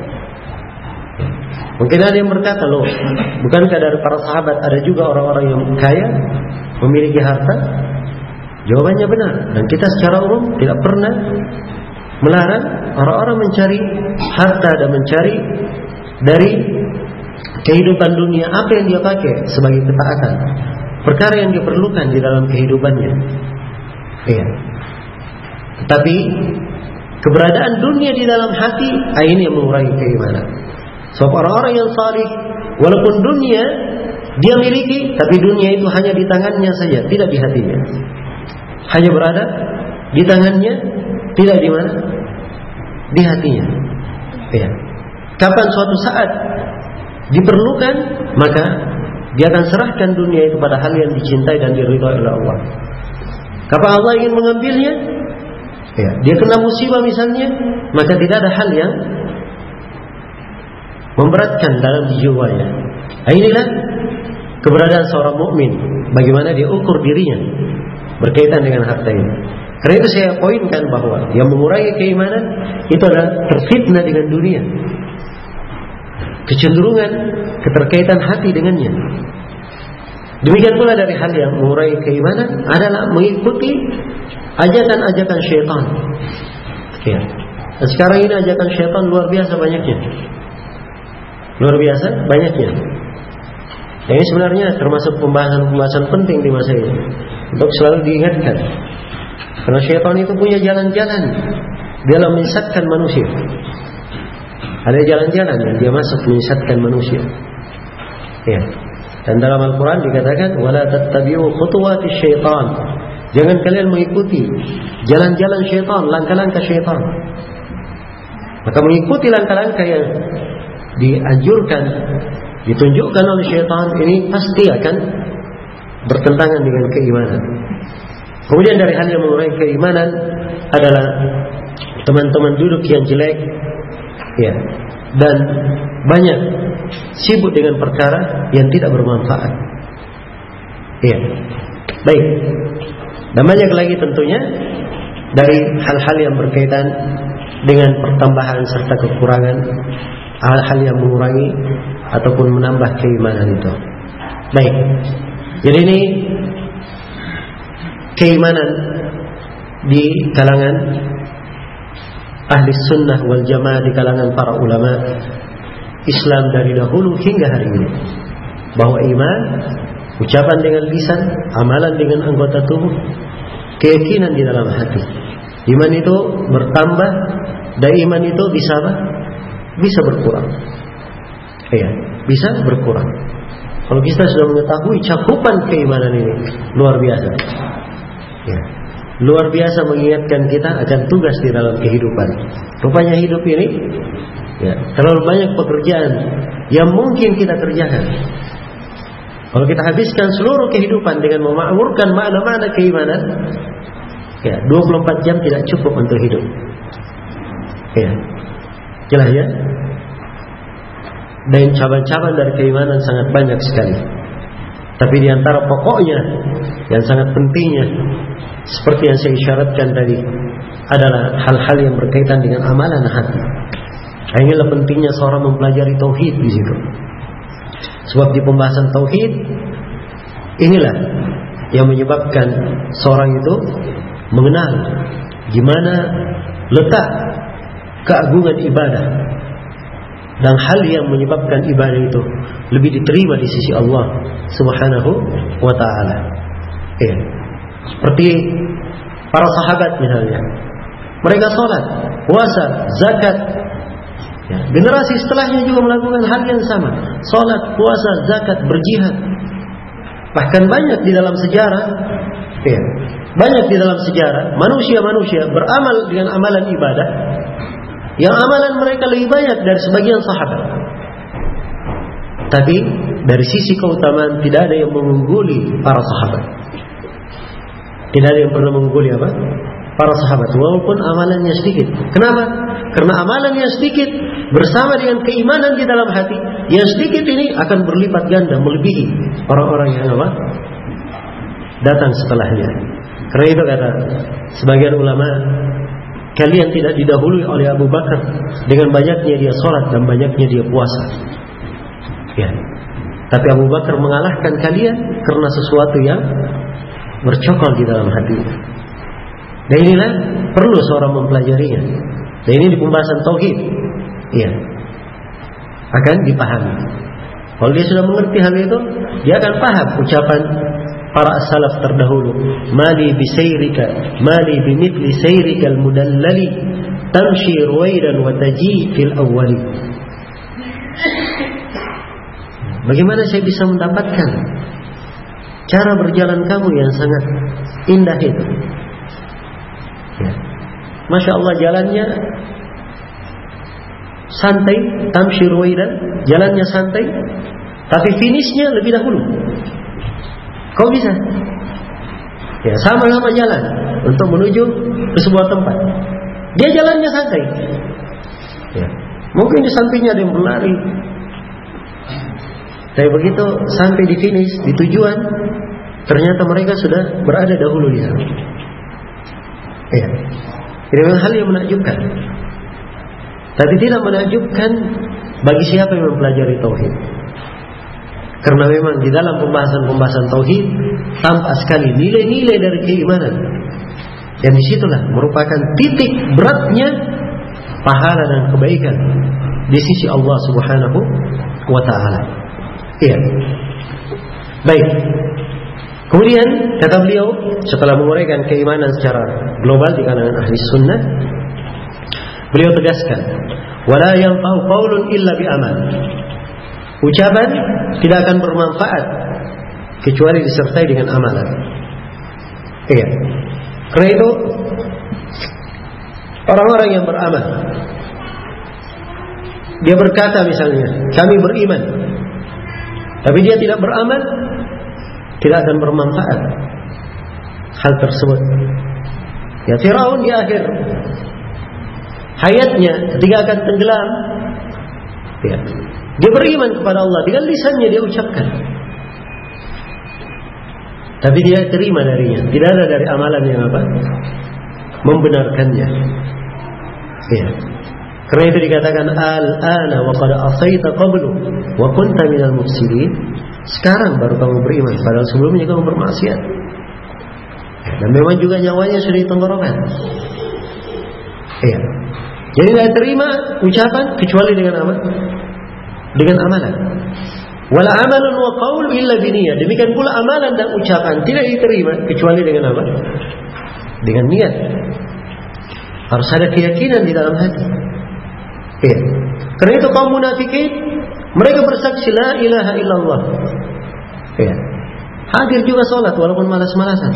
Mungkin ada yang berkata, loh, bukankah dari para sahabat ada juga orang-orang yang kaya, memiliki harta? Jawabannya benar. Dan kita secara umum tidak pernah melarang orang-orang mencari harta dan mencari dari kehidupan dunia apa yang dia pakai sebagai ketaatan, perkara yang diperlukan di dalam kehidupannya. Iya. Tetapi keberadaan dunia di dalam hati, ini yang mengurangi keimanan. Sebab so, orang-orang yang salih, walaupun dunia dia miliki, tapi dunia itu hanya di tangannya saja, tidak di hatinya. Hanya berada di tangannya, tidak di mana? Di hatinya. Ya. Kapan suatu saat diperlukan, maka dia akan serahkan dunia itu pada hal yang dicintai dan diridhai oleh Allah. Kapan Allah ingin mengambilnya, ya, dia kena musibah misalnya, maka tidak ada hal yang memberatkan dalam jiwanya. Inilah keberadaan seorang mukmin. Bagaimana dia ukur dirinya berkaitan dengan harta ini. Karena itu saya poinkan bahwa yang mengurangi keimanan itu adalah terfitnah dengan dunia, kecenderungan keterkaitan hati dengannya. Demikian pula dari hal yang mengurangi keimanan adalah mengikuti ajakan-ajakan syaitan. Ya. Dan sekarang ini ajakan syaitan luar biasa banyaknya, luar biasa banyaknya. Ini sebenarnya termasuk pembahasan-pembahasan penting di masa ini untuk selalu diingatkan. Karena syaitan itu punya jalan-jalan dalam menyesatkan manusia. Ada jalan-jalan yang dia masuk menyesatkan manusia. Ya. Dan dalam Al-Quran dikatakan, wala tattabi'u khutuwati syaitan. Jangan kalian mengikuti jalan-jalan syaitan, langkah-langkah syaitan. Maka mengikuti langkah-langkah yang dianjurkan, ditunjukkan oleh syaitan ini pasti akan bertentangan dengan keimanan. Kemudian dari hal yang mengurangi keimanan adalah teman-teman duduk yang jelek, ya, dan banyak sibuk dengan perkara yang tidak bermanfaat. Ya, baik. Dan banyak lagi tentunya dari hal-hal yang berkaitan dengan pertambahan serta kekurangan, hal-hal yang mengurangi ataupun menambah keimanan itu. Baik. Jadi ini keimanan di kalangan ahli sunnah wal jamaah, di kalangan para ulama Islam dari dahulu hingga hari ini, bahwa iman ucapan dengan lisan, amalan dengan anggota tubuh, keyakinan di dalam hati. Iman itu bertambah dan iman itu bisa apa? Bisa berkurang. Ya, bisa berkurang. Kalau kita sudah mengetahui cakupan keimanan ini luar biasa. Ya, luar biasa mengingatkan kita akan tugas di dalam kehidupan. Rupanya hidup ini, ya, terlalu banyak pekerjaan yang mungkin kita kerjakan. Kalau kita habiskan seluruh kehidupan dengan memakmurkan makna-makna keimanan, ya, dua puluh empat jam tidak cukup untuk hidup. Ya, jelas ya. Dan cabang-cabang dari keimanan sangat banyak sekali. Tapi di antara pokoknya yang sangat pentingnya, seperti yang saya isyaratkan tadi, adalah hal-hal yang berkaitan dengan amalan hati. Inilah pentingnya seorang mempelajari tauhid di situ. Sebab di pembahasan tauhid inilah yang menyebabkan seorang itu mengenal gimana letak keagungan ibadah dan hal yang menyebabkan ibadah itu lebih diterima di sisi Allah Subhanahu wa taala. Ya. Seperti para sahabat misalnya, mereka sholat, puasa, zakat. Ya, generasi setelahnya juga melakukan hal yang sama, sholat, puasa, zakat, berjihad. Bahkan banyak di dalam sejarah, ya, banyak di dalam sejarah manusia-manusia beramal dengan amalan ibadah yang amalan mereka lebih banyak dari sebagian sahabat. Tapi dari sisi keutamaan tidak ada yang mengungguli para sahabat. Tidak ada yang pernah mengungguli apa? Para sahabat, walaupun amalannya sedikit. Kenapa? Karena amalannya sedikit bersama dengan keimanan di dalam hati, yang sedikit ini akan berlipat ganda melebihi orang-orang yang apa? Datang setelahnya. Karena itu kata sebagian ulama, kalian tidak didahului oleh Abu Bakar dengan banyaknya dia sholat dan banyaknya dia puasa. Ya. Tapi Abu Bakar mengalahkan kalian karena sesuatu yang bercokol di dalam hatinya. Dan inilah perlu seorang mempelajarinya. Dan ini di pembahasan tauhid, ya, akan dipahami. Kalau dia sudah mengerti hal itu, dia akan paham ucapan para salaf terdahulu, mali bisayrika mali bimithli sayrika almudallali tamshi ruwaidan wa taji fil awwali. Bagaimana saya bisa mendapatkan cara berjalan kamu yang sangat indah itu? Ya. Masya Allah, jalannya santai, tamshi ruwaidan, jalannya santai, tapi finishnya lebih dahulu. Kau bisa? Ya, sama-sama jalan untuk menuju ke sebuah tempat. Dia jalannya santai. Ya. Mungkin di sampingnya ada yang berlari. Tapi begitu sampai di finish, di tujuan, ternyata mereka sudah berada dahulu di sana. Ya. Ini memang hal yang menakjubkan. Tapi tidak menakjubkan bagi siapa yang mempelajari tauhid. Karena memang di dalam pembahasan-pembahasan tauhid tampak sekali nilai-nilai dari keimanan. Yang disitulah merupakan titik beratnya pahala dan kebaikan di sisi Allah Subhanahu wa Ta'ala. Iya. Baik. Kemudian kata beliau setelah menguraikan keimanan secara global di kalangan ahli sunnah, beliau tegaskan, wala yanfa'u qaulun illa bi amal. Ucapan tidak akan bermanfaat kecuali disertai dengan amalan. Iya. Karena itu orang-orang yang beramal, dia berkata misalnya, kami beriman, tapi dia tidak beramal, tidak akan bermanfaat hal tersebut. Ya, Firaun di akhir hayatnya ketika akan tenggelam, ya, dia beriman kepada Allah dengan lisannya dia ucapkan, tapi dia terima darinya, tidak ada dari amalan yang apa membenarkannya. Ya. Karena itu dikatakan al-ana wa qad asaita qablu wa kunta minal mufsidin. Sekarang baru kamu beriman, padahal sebelumnya kamu bermaksiat. Dan memang juga nyawanya sudah di tenggorokan. Iya. Jadi tidak terima ucapan kecuali dengan apa? Dengan amalan. Wala amalun wa qaul illa biniyah. Demikian pula amalan dan ucapan tidak diterima kecuali dengan apa? Dengan niat. Harus ada keyakinan di dalam hati. Iya. Karena itu kaum munafikin mereka bersaksi la ilaha illallah. Iya. Hadir juga sholat walaupun malas-malasan.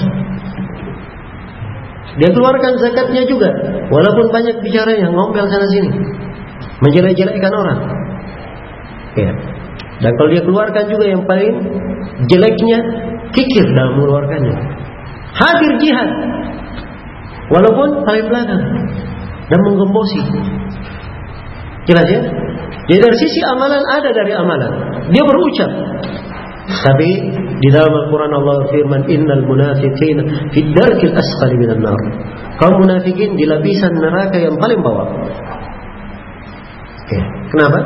Dia keluarkan zakatnya juga walaupun banyak bicara yang ngompel sana sini, menjelek-jelekkan orang. Iya. Dan kalau dia keluarkan juga yang paling jeleknya kikir dalam mengeluarkannya. Hadir jihad walaupun paling belakang dan menggembosi. Jelas ya? Jadi dari sisi amalan ada dari amalan. Dia berucap. Tapi di dalam Al-Quran Allah firman, innal munafiqina fi darkil asfali minan nar. Kaum munafikin di lapisan neraka yang paling bawah. Oke. Kenapa?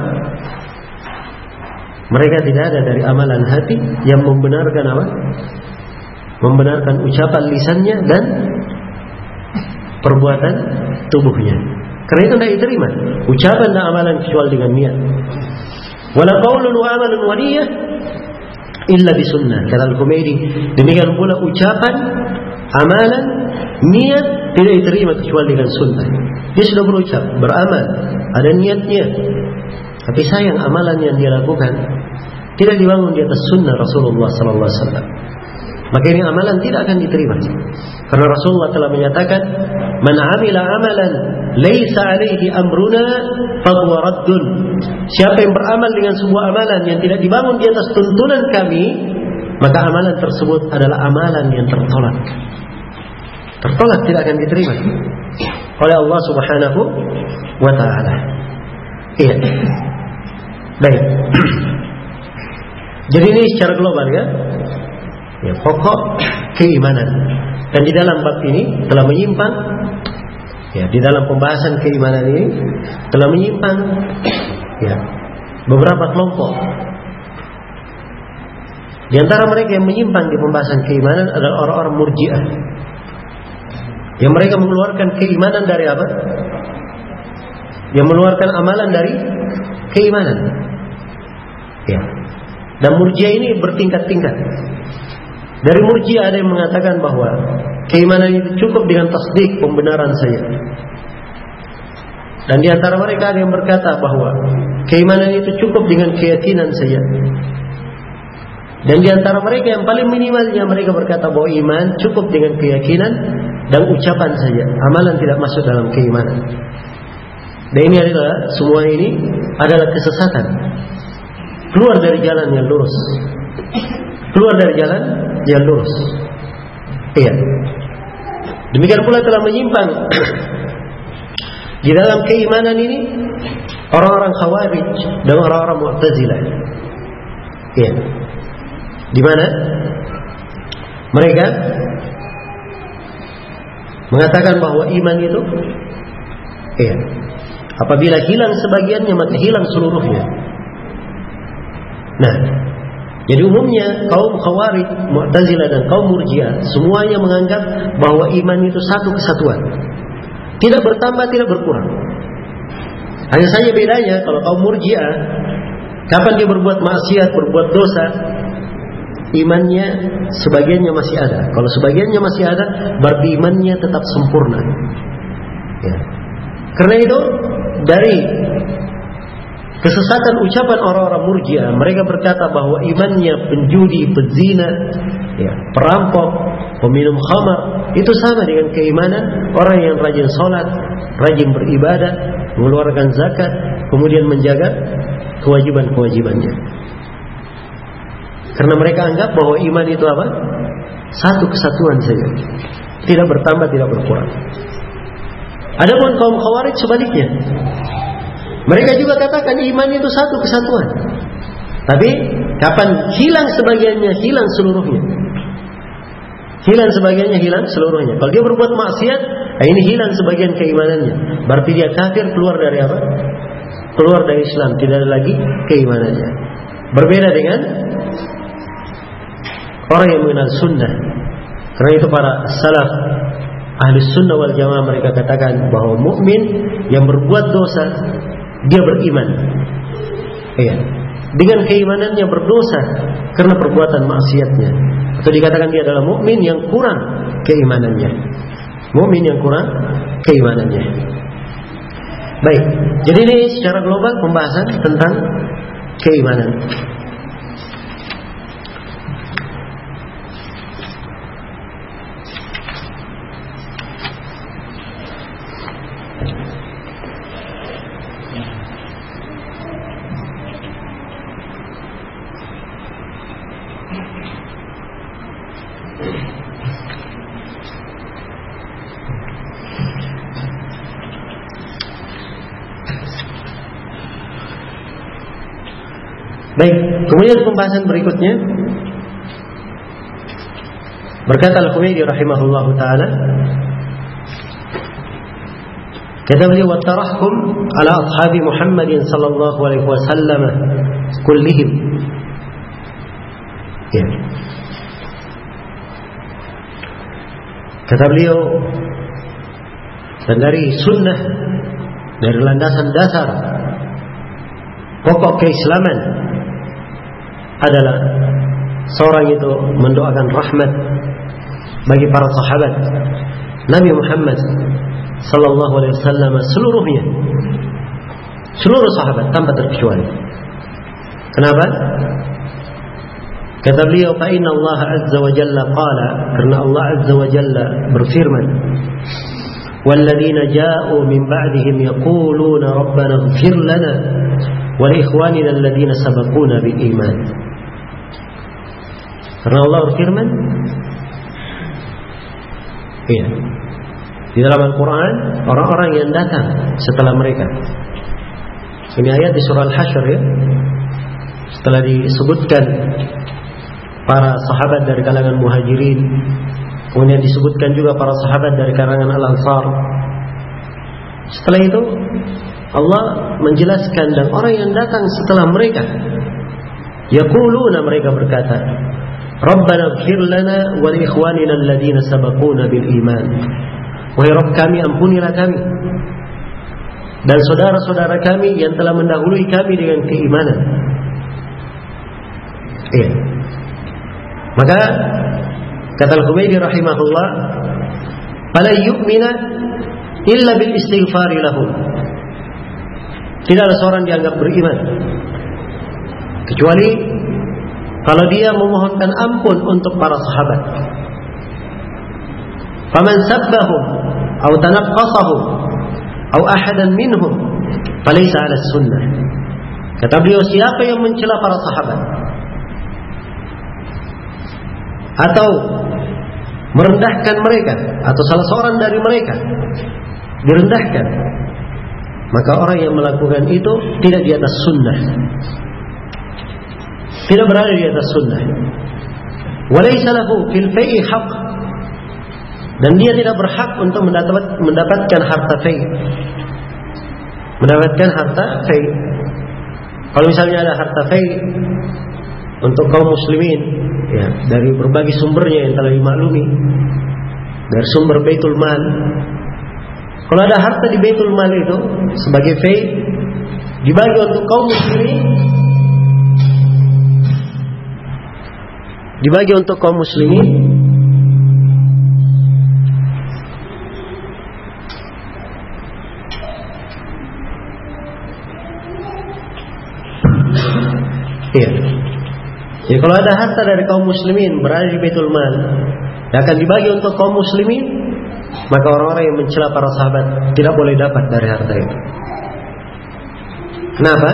Mereka tidak ada dari amalan hati yang membenarkan apa? Membenarkan ucapan lisannya dan perbuatan tubuhnya. Karena itu tidak diterima ucapan dan amalan kecuali dengan niat. Wala qaulun wa amalun wa niyyah illa bisunnah. Kata Al-Humaidi, demikian pula ucapan, amalan, niat tidak diterima kecuali dengan sunnah. Dia sudah berucap, beramal, ada niatnya, tapi sayang amalan yang dia lakukan tidak dibangun di atas sunnah Rasulullah sallallahu alaihi wasallam. Maka ini amalan tidak akan diterima. Karena Rasulullah telah menyatakan, man amila amalan laisa alaihi amruna fahuwa raddun. Siapa yang beramal dengan sebuah amalan yang tidak dibangun di atas tuntunan kami, maka amalan tersebut adalah amalan yang tertolak. Tertolak, tidak akan diterima oleh Allah Subhanahu wa ta'ala. Iya. Baik. Jadi ini secara global ya. Ya, pokok keimanan. Dan di dalam bab ini telah menyimpang, ya, di dalam pembahasan keimanan ini telah menyimpang, ya, beberapa kelompok. Di antara mereka yang menyimpang di pembahasan keimanan adalah orang-orang Murji'ah, yang mereka mengeluarkan keimanan dari apa? Yang mengeluarkan amalan dari keimanan. Ya. Dan Murji'ah ini bertingkat-tingkat. Dari Murji'ah ada yang mengatakan bahwa keimanan itu cukup dengan tasdik, pembenaran saja. Dan di antara mereka ada yang berkata bahwa keimanan itu cukup dengan keyakinan saja. Dan di antara mereka yang paling minimalnya mereka berkata bahwa iman cukup dengan keyakinan dan ucapan saja. Amalan tidak masuk dalam keimanan. Dan ini adalah, semua ini adalah kesesatan. Keluar dari jalan yang lurus. Keluar dari jalan yang lurus. Iya. Demikian pula telah menyimpang di dalam keimanan ini orang-orang Khawarij dan orang-orang Mu'tazilah. Iya. Di mana mereka mengatakan bahwa iman itu iya, apabila hilang sebagiannya maka hilang seluruhnya. Nah, jadi umumnya kaum Khawarij, Mu'tazilah dan kaum Murji'ah semuanya menganggap bahwa iman itu satu kesatuan, tidak bertambah, tidak berkurang. Hanya saja bedanya, kalau kaum Murji'ah, kapan dia berbuat maksiat, berbuat dosa, imannya sebagiannya masih ada. Kalau sebagiannya masih ada, berarti imannya tetap sempurna. Ya. Karena itu dari kesesatan ucapan orang-orang Murji'ah, mereka berkata bahwa imannya penjudi, pezina, ya, perampok, peminum khamar, itu sama dengan keimanan orang yang rajin sholat, rajin beribadah, mengeluarkan zakat, kemudian menjaga kewajiban-kewajibannya. Karena mereka anggap bahwa iman itu apa? Satu kesatuan saja, tidak bertambah, tidak berkurang. Adapun kaum Khawarij sebaliknya, mereka juga katakan iman itu satu kesatuan, tapi kapan hilang sebagiannya, hilang seluruhnya. Hilang sebagiannya, hilang seluruhnya. Kalau dia berbuat maksiat, nah ini hilang sebagian keimanannya, berarti dia kafir, keluar dari apa? Keluar dari Islam, tidak ada lagi keimanannya. Berbeda dengan orang yang mengenal sunnah. Karena itu para salaf ahli sunnah wal jamaah mereka katakan bahwa mukmin yang berbuat dosa dia beriman, iya, dengan keimanannya berdosa karena perbuatan maksiatnya, atau dikatakan dia adalah mukmin yang kurang keimanannya, mukmin yang kurang keimanannya. Baik, jadi ini secara global pembahasan tentang keimanan. Baik, kemudian pembahasan berikutnya berkata Al-Humaydi rahimahullah ta'ala, kata beliau, وَالتَّرَحْكُمْ عَلَى أَصْحَابِ مُحَمَّدٍ صلى الله عليه وسلم كُلِّهِمْ. Ya. Kata beliau, dan dari sunnah, dari landasan dasar pokok keislaman adalah seorang itu mendoakan rahmat bagi para sahabat Nabi Muhammad sallallahu alaihi wasallam seluruhnya, seluruh sahabat tanpa terkecuali. Kenapa? Kata beliau, fa inna Allah azza wa jalla qala, karena Allah azza wa jalla berfirman, walladzina ja'u min ba'dihim yaquluna rabbana ighfir lana wa li ikhwanina alladzina sabaquna bil iman. Karena Allah berfirman, iya, di dalam Al-Quran, orang-orang yang datang setelah mereka. Ini ayat di surah Al-Hasyr, ya. Setelah disebutkan para sahabat dari kalangan Muhajirin, kemudian disebutkan juga para sahabat dari kalangan Al-Ansar. Setelah itu Allah menjelaskan dan orang yang datang setelah mereka, yaquluna, mereka berkata, Rabbana ighfir lana wa li ikhwanina alladzina sabaquna bil iman. Wahai Rabb kami, ampunilah kami dan saudara-saudara kami yang telah mendahului kami dengan keimanan. Iya. Maka kata Al-Humaydi rahimahullah, fala yu'mina illa bil istighfari lahum. Tidaklah seorang dianggap beriman kecuali kalau dia memohonkan ampun untuk para sahabat. Faman sabbahum aw tanaqqasahum aw ahadan minhum falaysa 'ala sunnah. Kata beliau, siapa yang mencela para sahabat atau merendahkan mereka, atau salah seorang dari mereka direndahkan, maka orang yang melakukan itu tidak di atas sunnah, tidak berada di atas sunnah. Walaysa lahu fil fai'i haqq, dan dia tidak berhak untuk mendapat, mendapatkan harta fai. Mendapatkan harta fai. Kalau misalnya ada harta fai untuk kaum muslimin, ya, dari berbagai sumbernya yang telah dimaklumi, dari sumber Baitul Mal. Kalau ada harta di Baitul Mal itu sebagai fai, dibagi untuk kaum muslimin, dibagi untuk kaum muslimin, iya. Jadi kalau ada harta dari kaum muslimin berada di Baitul Mal, yang akan dibagi untuk kaum muslimin, maka orang-orang yang mencela para sahabat tidak boleh dapat dari harta itu. Kenapa?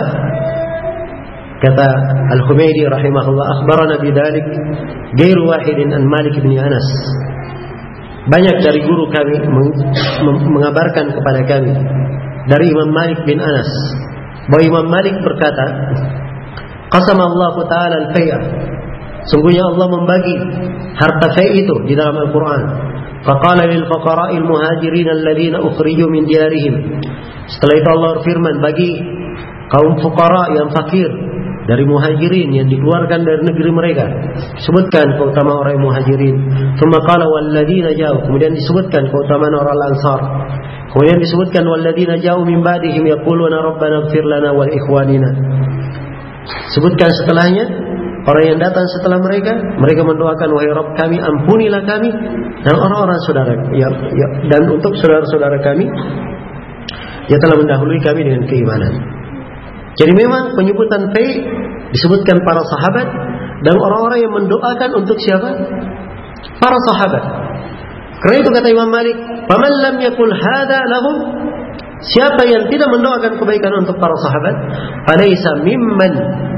Kata Al-Humaydi rahimahullah, akhbarana bidzalik ghairu wahidin an Malik bin Anas. Banyak dari guru kami mengabarkan kepada kami dari Imam Malik bin Anas bahwa Imam Malik berkata, qasama Allah Ta'ala al-fai'ah, sungguhnya Allah membagi harta fai' itu di dalam Al-Quran. Faqala lil faqara'il muhajirin alladhina ukhriju min diyarihim. Setelah itu Allah berfirman bagi kaum fuqara yang fakir dari muhajirin yang dikeluarkan dari negeri mereka, sebutkan keutamaan orang muhajirin. Tsumma qala walladzina ja'u, kemudian disebutkan keutamaan orang Ansar. Kemudian disebutkan walladzina ja'u min ba'dihim yaquluna rabbana ighfir lana wa li ikhwanina. Sebutkan setelahnya orang yang datang setelah mereka, mereka mendoakan, wahai Rabb kami, ampunilah kami dan orang-orang saudara ya, ya, dan untuk saudara-saudara kami yang telah mendahului kami dengan keimanan. Jadi memang penyebutan fai disebutkan para sahabat dan orang-orang yang mendoakan untuk siapa? Para sahabat. Karena itu kata Imam Malik, "Faman lam yakul hadza lahum", siapa yang tidak mendoakan kebaikan untuk para sahabat, "Falaysa mimman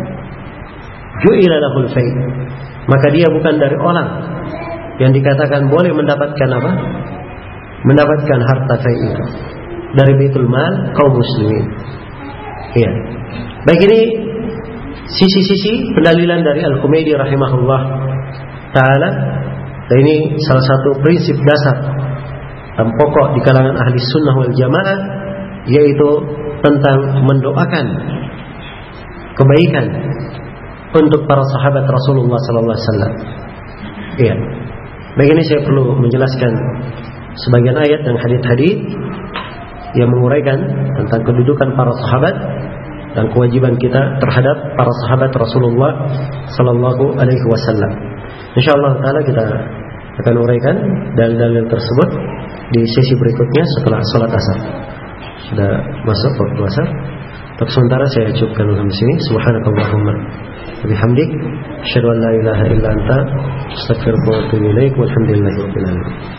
ju'ila lahul fai", maka dia bukan dari orang yang dikatakan boleh mendapatkan apa? Mendapatkan harta fai itu dari Baitul Mal kaum muslimin. Iya. Baik, ini sisi-sisi pendalilan dari Al-Humaydi rahimahullah ta'ala. Dan ini salah satu prinsip dasar dan pokok di kalangan ahli sunnah wal jamaah, yaitu tentang mendoakan kebaikan untuk para sahabat Rasulullah sallallahu alaihi wasallam. Iya. Baik, ini saya perlu menjelaskan sebagian ayat dan hadis-hadis yang menguraikan tentang kedudukan para sahabat dan kewajiban kita terhadap para sahabat Rasulullah sallallahu alaihi wasallam. Insyaallah taala kita akan uraikan dalil-dalil tersebut di sesi berikutnya setelah salat asar. Sudah masuk waktu asar. Untuk sementara saya cukupkan sampai sini. Subhanakallahumma wa bihamdik, asyhadu an la ilaha illa anta, astaghfiruka wa atubu ilaik. Walhamdulillahirabbil alamin.